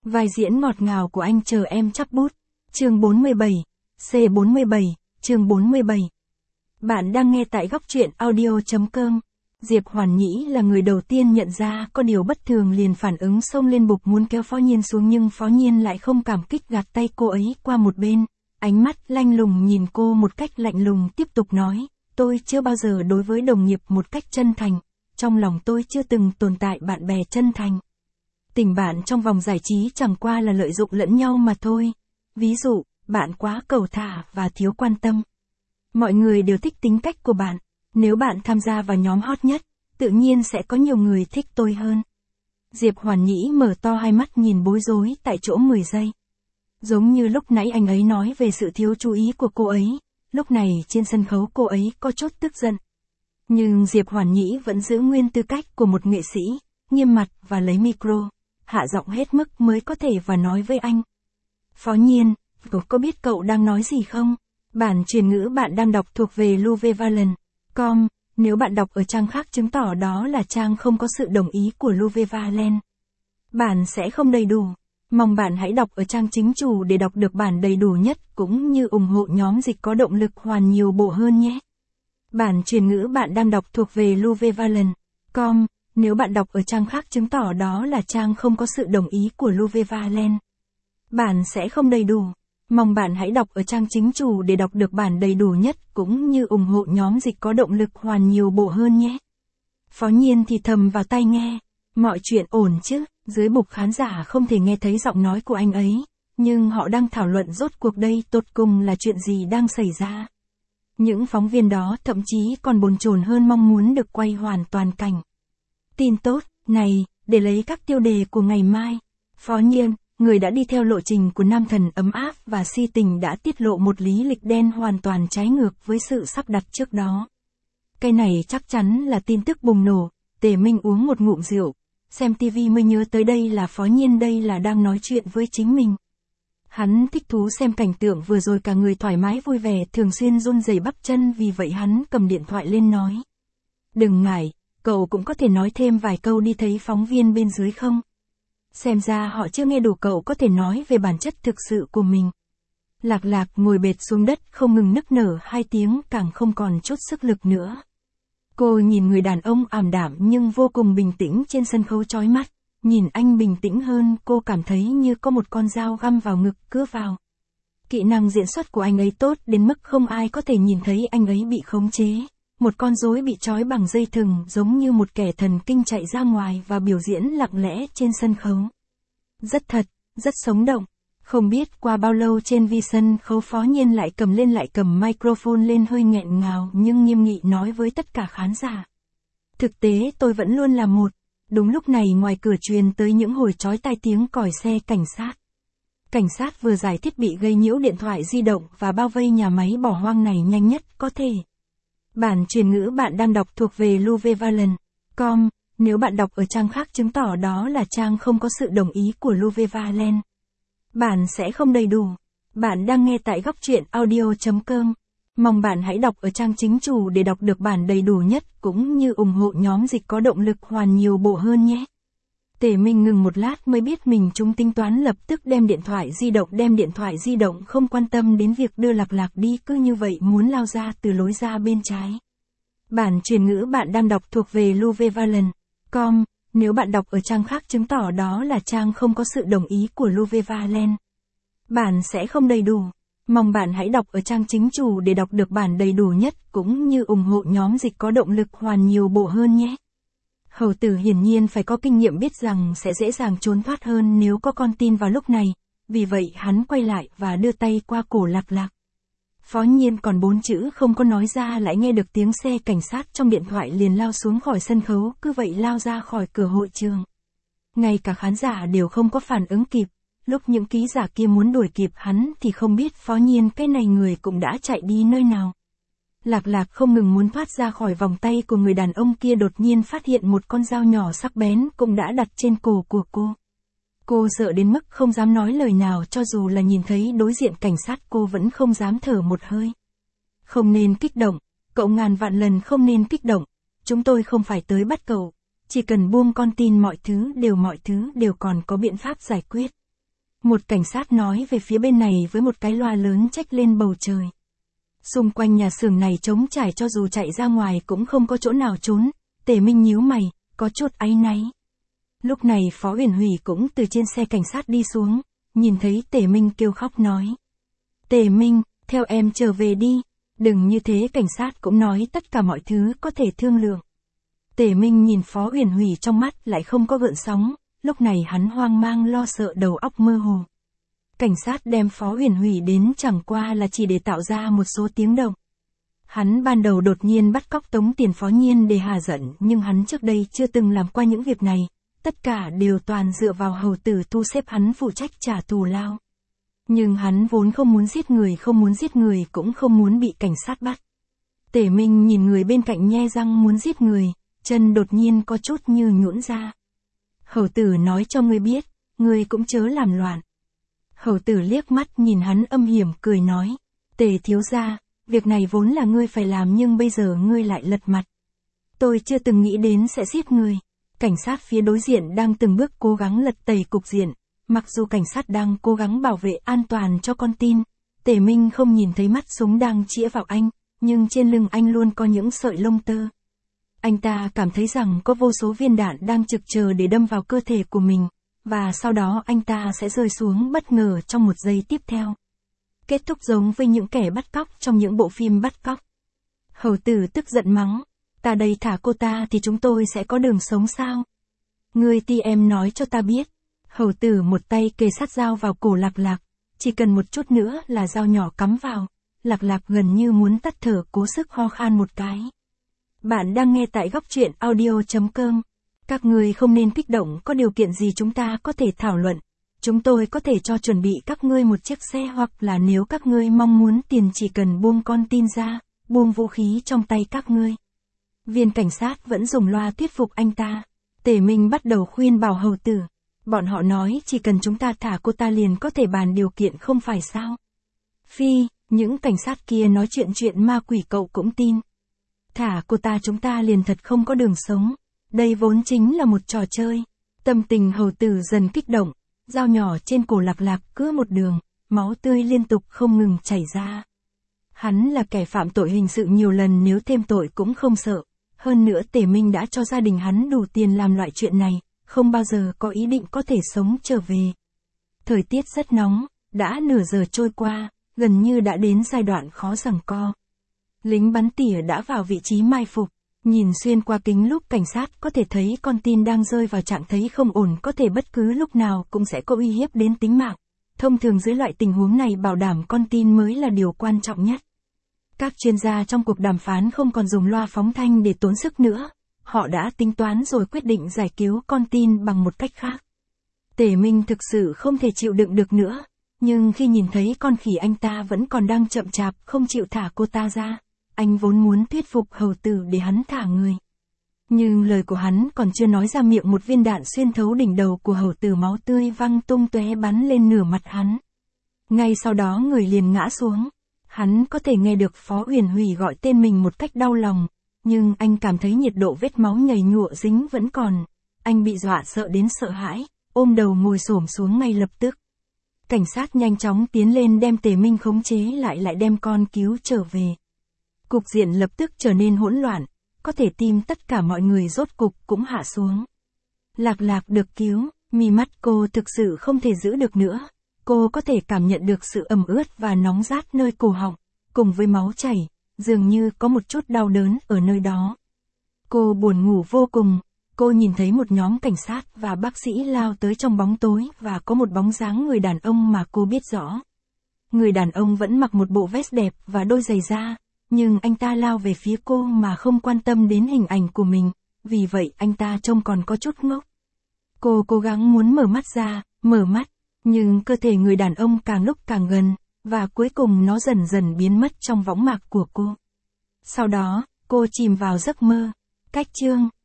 Vai diễn ngọt ngào của anh chờ em chắc bút. Chương 47. C47, chương 47. Bạn đang nghe tại góc truyện audio.com. Diệp Hoàn Nhĩ là người đầu tiên nhận ra có điều bất thường liền phản ứng xông lên bục muốn kéo Phó Nhiên xuống nhưng Phó Nhiên lại không cảm kích gạt tay cô ấy qua một bên. Ánh mắt lanh lùng nhìn cô một cách lạnh lùng tiếp tục nói, tôi chưa bao giờ đối với đồng nghiệp một cách chân thành. Trong lòng tôi chưa từng tồn tại bạn bè chân thành. Tình bạn trong vòng giải trí chẳng qua là lợi dụng lẫn nhau mà thôi. Ví dụ, bạn quá cầu thả và thiếu quan tâm. Mọi người đều thích tính cách của bạn. Nếu bạn tham gia vào nhóm hot nhất, tự nhiên sẽ có nhiều người thích tôi hơn. Diệp Hoàn Nhĩ mở to hai mắt nhìn bối rối tại chỗ 10 giây. Giống như lúc nãy anh ấy nói về sự thiếu chú ý của cô ấy, lúc này trên sân khấu cô ấy có chút tức giận. Nhưng Diệp Hoàn Nhĩ vẫn giữ nguyên tư cách của một nghệ sĩ, nghiêm mặt và lấy micro, hạ giọng hết mức mới có thể và nói với anh. Phó Nhiên, cậu có biết cậu đang nói gì không? Bản truyền ngữ bạn đang đọc thuộc về Luvevalen.com, nếu bạn đọc ở trang khác chứng tỏ đó là trang không có sự đồng ý của Luvevalen. Bản sẽ không đầy đủ. Mong bạn hãy đọc ở trang chính chủ để đọc được bản đầy đủ nhất cũng như ủng hộ nhóm dịch có động lực hoàn nhiều bộ hơn nhé. Bản truyền ngữ bạn đang đọc thuộc về Luvevalen.com, nếu bạn đọc ở trang khác chứng tỏ đó là trang không có sự đồng ý của Luvevalen. Bản sẽ không đầy đủ. Mong bạn hãy đọc ở trang chính chủ để đọc được bản đầy đủ nhất cũng như ủng hộ nhóm dịch có động lực hoàn nhiều bộ hơn nhé. Phó Nhiên thì thầm vào tai nghe, mọi chuyện ổn chứ, dưới bục khán giả không thể nghe thấy giọng nói của anh ấy, nhưng họ đang thảo luận rốt cuộc đây tột cùng là chuyện gì đang xảy ra. Những phóng viên đó thậm chí còn bồn chồn hơn mong muốn được quay hoàn toàn cảnh. Tin tốt, này, để lấy các tiêu đề của ngày mai. Phó Nhiên, người đã đi theo lộ trình của nam thần ấm áp và si tình đã tiết lộ một lý lịch đen hoàn toàn trái ngược với sự sắp đặt trước đó. Cái này chắc chắn là tin tức bùng nổ. Tề Minh uống một ngụm rượu, xem tivi mới nhớ tới đây là Phó Nhiên đây là đang nói chuyện với chính mình. Hắn thích thú xem cảnh tượng vừa rồi cả người thoải mái vui vẻ thường xuyên run rẩy bắp chân vì vậy hắn cầm điện thoại lên nói. Đừng ngại, cậu cũng có thể nói thêm vài câu đi thấy phóng viên bên dưới không? Xem ra họ chưa nghe đủ cậu có thể nói về bản chất thực sự của mình. Lạc Lạc ngồi bệt xuống đất không ngừng nức nở 2 tiếng càng không còn chút sức lực nữa. Cô nhìn người đàn ông ảm đạm nhưng vô cùng bình tĩnh trên sân khấu chói mắt. Nhìn anh bình tĩnh hơn cô cảm thấy như có một con dao găm vào ngực cứa vào. Kỹ năng diễn xuất của anh ấy tốt đến mức không ai có thể nhìn thấy anh ấy bị khống chế. Một con rối bị trói bằng dây thừng giống như một kẻ thần kinh chạy ra ngoài và biểu diễn lặng lẽ trên sân khấu. Rất thật, rất sống động. Không biết qua bao lâu trên vi sân khấu Phó Nhiên lại cầm microphone lên hơi nghẹn ngào nhưng nghiêm nghị nói với tất cả khán giả. Thực tế tôi vẫn luôn là một. Đúng lúc này ngoài cửa truyền tới những hồi chói tai tiếng còi xe cảnh sát. Cảnh sát vừa giải thiết bị gây nhiễu điện thoại di động và bao vây nhà máy bỏ hoang này nhanh nhất có thể. Bản truyền ngữ bạn đang đọc thuộc về Luvevalen.com, nếu bạn đọc ở trang khác chứng tỏ đó là trang không có sự đồng ý của Luvevalen. Bản sẽ không đầy đủ. Bạn đang nghe tại góc truyện audio.com. Mong bạn hãy đọc ở trang chính chủ để đọc được bản đầy đủ nhất cũng như ủng hộ nhóm dịch có động lực hoàn nhiều bộ hơn nhé. Tề Minh ngừng một lát mới biết mình trúng tính toán lập tức đem điện thoại di động không quan tâm đến việc đưa Lạc Lạc đi cứ như vậy muốn lao ra từ lối ra bên trái. Bản truyền ngữ bạn đang đọc thuộc về Luvevalen.com, nếu bạn đọc ở trang khác chứng tỏ đó là trang không có sự đồng ý của Luvevalen. Bản sẽ không đầy đủ. Mong bạn hãy đọc ở trang chính chủ để đọc được bản đầy đủ nhất cũng như ủng hộ nhóm dịch có động lực hoàn nhiều bộ hơn nhé. Hầu tử hiển nhiên phải có kinh nghiệm biết rằng sẽ dễ dàng trốn thoát hơn nếu có con tin vào lúc này, vì vậy hắn quay lại và đưa tay qua cổ Lạc Lạc. Phó Nhiên còn 4 chữ không có nói ra lại nghe được tiếng xe cảnh sát trong điện thoại liền lao xuống khỏi sân khấu cứ vậy lao ra khỏi cửa hội trường. Ngay cả khán giả đều không có phản ứng kịp. Lúc những ký giả kia muốn đuổi kịp hắn thì không biết Phó Nhiên cái này người cũng đã chạy đi nơi nào. Lạc Lạc không ngừng muốn thoát ra khỏi vòng tay của người đàn ông kia đột nhiên phát hiện một con dao nhỏ sắc bén cũng đã đặt trên cổ của cô. Cô sợ đến mức không dám nói lời nào cho dù là nhìn thấy đối diện cảnh sát cô vẫn không dám thở một hơi. Không nên kích động, cậu ngàn vạn lần không nên kích động, chúng tôi không phải tới bắt cậu, chỉ cần buông con tin mọi thứ đều còn có biện pháp giải quyết. Một cảnh sát nói về phía bên này với một cái loa lớn trách lên bầu trời. Xung quanh nhà xưởng này trống trải, cho dù chạy ra ngoài cũng không có chỗ nào trốn. Tề Minh nhíu mày, có chút áy náy. Lúc này Phó Uyển Hủy cũng từ trên xe cảnh sát đi xuống, nhìn thấy Tề Minh kêu khóc nói. Tề Minh, theo em trở về đi. Đừng như thế, cảnh sát cũng nói tất cả mọi thứ có thể thương lượng. Tề Minh nhìn Phó Uyển Hủy, trong mắt lại không có gợn sóng, lúc này hắn hoang mang lo sợ, đầu óc mơ hồ. Cảnh sát đem Phó Uyển Hủy đến chẳng qua là chỉ để tạo ra một số tiếng động. Hắn ban đầu đột nhiên bắt cóc tống tiền Phó Nhiên để hà giận, nhưng hắn trước đây chưa từng làm qua những việc này, tất cả đều toàn dựa vào hầu tử thu xếp hắn phụ trách trả thù lao. Nhưng hắn vốn không muốn giết người, cũng không muốn bị cảnh sát bắt. Tề Minh nhìn người bên cạnh nhe răng muốn giết người, chân đột nhiên có chút như nhũn ra. Hầu tử nói cho ngươi biết, ngươi cũng chớ làm loạn. Hầu tử liếc mắt nhìn hắn âm hiểm cười nói, Tề thiếu gia, việc này vốn là ngươi phải làm nhưng bây giờ ngươi lại lật mặt. Tôi chưa từng nghĩ đến sẽ giết người. Cảnh sát phía đối diện đang từng bước cố gắng lật tẩy cục diện. Mặc dù cảnh sát đang cố gắng bảo vệ an toàn cho con tin, Tề Minh không nhìn thấy mắt súng đang chĩa vào anh, nhưng trên lưng anh luôn có những sợi lông tơ. Anh ta cảm thấy rằng có vô số viên đạn đang trực chờ để đâm vào cơ thể của mình, và sau đó anh ta sẽ rơi xuống bất ngờ trong một giây tiếp theo. Kết thúc giống với những kẻ bắt cóc trong những bộ phim bắt cóc. Hầu tử tức giận mắng, ta đây thả cô ta thì chúng tôi sẽ có đường sống sao? Ngươi ti em nói cho ta biết. Hầu tử một tay kề sát dao vào cổ Lạc Lạc, chỉ cần một chút nữa là dao nhỏ cắm vào. Lạc Lạc gần như muốn tắt thở, cố sức ho khan một cái. Bạn đang nghe tại góc truyện audio.com. Các người không nên kích động, có điều kiện gì chúng ta có thể thảo luận. Chúng tôi có thể cho chuẩn bị các ngươi một chiếc xe, hoặc là nếu các ngươi mong muốn tiền chỉ cần buông con tin ra, buông vũ khí trong tay các ngươi. Viên cảnh sát vẫn dùng loa thuyết phục anh ta. Tề Minh bắt đầu khuyên bảo hầu tử. Bọn họ nói chỉ cần chúng ta thả cô ta liền có thể bàn điều kiện, không phải sao? Phi, những cảnh sát kia nói chuyện ma quỷ cậu cũng tin. Thả cô ta chúng ta liền thật không có đường sống. Đây vốn chính là một trò chơi. Tâm tình hầu tử dần kích động, dao nhỏ trên cổ Lạc Lạc cứ một đường, máu tươi liên tục không ngừng chảy ra. Hắn là kẻ phạm tội hình sự nhiều lần, nếu thêm tội cũng không sợ. Hơn nữa Tề Minh đã cho gia đình hắn đủ tiền làm loại chuyện này, không bao giờ có ý định có thể sống trở về. Thời tiết rất nóng, đã nửa giờ trôi qua, gần như đã đến giai đoạn khó giằng co. Lính bắn tỉa đã vào vị trí mai phục, nhìn xuyên qua kính lúp cảnh sát có thể thấy con tin đang rơi vào trạng thái không ổn, có thể bất cứ lúc nào cũng sẽ có uy hiếp đến tính mạng. Thông thường dưới loại tình huống này bảo đảm con tin mới là điều quan trọng nhất. Các chuyên gia trong cuộc đàm phán không còn dùng loa phóng thanh để tốn sức nữa. Họ đã tính toán rồi quyết định giải cứu con tin bằng một cách khác. Tề Minh thực sự không thể chịu đựng được nữa, nhưng khi nhìn thấy con khỉ anh ta vẫn còn đang chậm chạp không chịu thả cô ta ra, anh vốn muốn thuyết phục hầu tử để hắn thả người. Nhưng lời của hắn còn chưa nói ra miệng, một viên đạn xuyên thấu đỉnh đầu của hầu tử, máu tươi văng tung tóe bắn lên nửa mặt hắn. Ngay sau đó người liền ngã xuống. Hắn có thể nghe được Phó Uyển Hủy gọi tên mình một cách đau lòng, nhưng anh cảm thấy nhiệt độ vết máu nhầy nhụa dính vẫn còn. Anh bị dọa sợ đến sợ hãi, ôm đầu ngồi xổm xuống ngay lập tức. Cảnh sát nhanh chóng tiến lên đem Tề Minh khống chế lại đem con cứu trở về. Cục diện lập tức trở nên hỗn loạn, có thể tim tất cả mọi người rốt cục cũng hạ xuống. Lạc Lạc được cứu, mí mắt cô thực sự không thể giữ được nữa. Cô có thể cảm nhận được sự ẩm ướt và nóng rát nơi cổ họng, cùng với máu chảy, dường như có một chút đau đớn ở nơi đó. Cô buồn ngủ vô cùng, cô nhìn thấy một nhóm cảnh sát và bác sĩ lao tới trong bóng tối, và có một bóng dáng người đàn ông mà cô biết rõ. Người đàn ông vẫn mặc một bộ vest đẹp và đôi giày da, nhưng anh ta lao về phía cô mà không quan tâm đến hình ảnh của mình, vì vậy anh ta trông còn có chút ngốc. Cô cố gắng muốn mở mắt ra, mở mắt. Nhưng cơ thể người đàn ông càng lúc càng gần, và cuối cùng nó dần dần biến mất trong võng mạc của cô. Sau đó, cô chìm vào giấc mơ. Cách chương